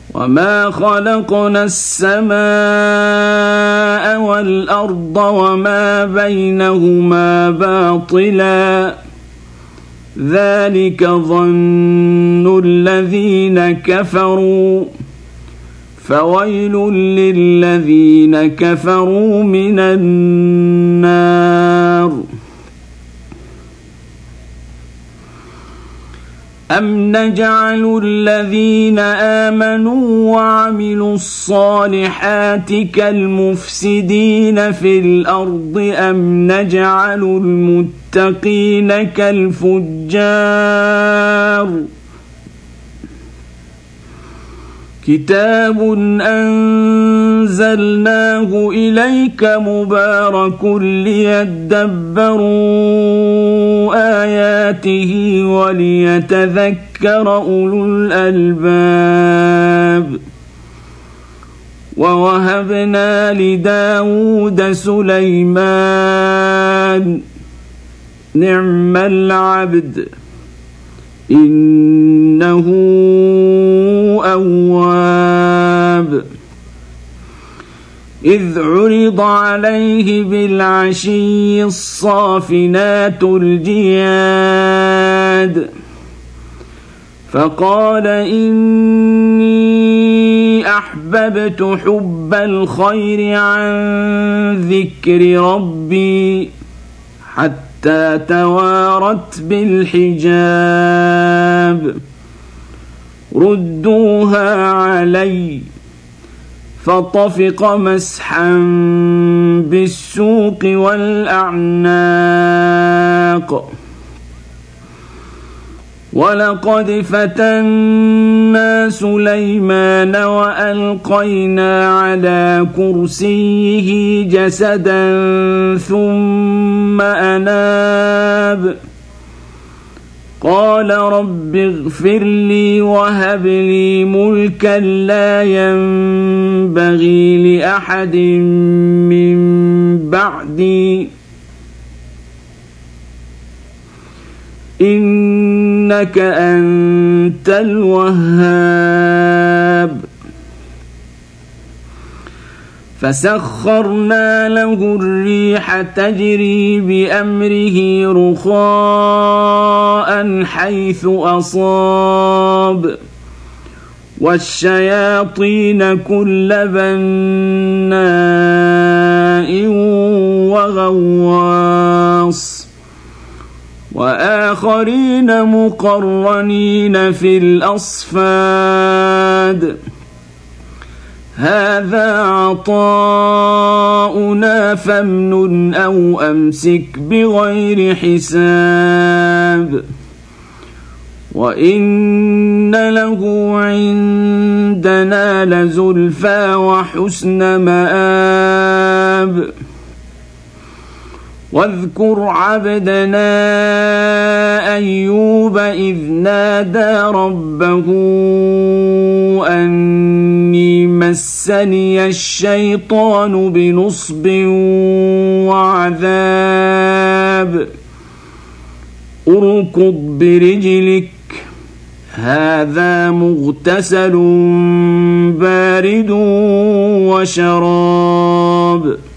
وما خلقنا السماء والأرض وما بينهما باطلا ذلك ظن الذين كفروا فويل للذين كفروا من النار أم نجعل الذين آمنوا وعملوا الصالحات كالمفسدين في الأرض أم نجعل المتقين كالفجار كتاب أنزلناه إليك مبارك ليدبروا آياته وليتذكر أولو الألباب ووهبنا لداود سليمان نعم العبد إنه أواب إذ عرض عليه بالعشي الصافنات الجياد فقال إني أحببت حب الخير عن ذكر ربي حتى توارت بالحجاب ردوها علي فطفق مسحا بالسوق والأعناق ولقد فتنا سليمان وألقينا على كرسيه جسدا ثم أناب قال رب اغفر لي وهب لي ملكا لا ينبغي لأحد من بعدي إنك أنت الوهاب فسخرنا له الريح تجري بأمره رخاء حيث أصاب والشياطين كل بناء وغواص وآخرين مقرنين في الأصفاد هذا عطاؤنا فامنن أو أمسك بغير حساب وإن له عندنا لزلفى وحسن مآب واذكر عبدنا أيوب إذ نادى ربه أني مسني الشيطان بنصب وعذاب اركض برجلك هذا مغتسل بارد وشراب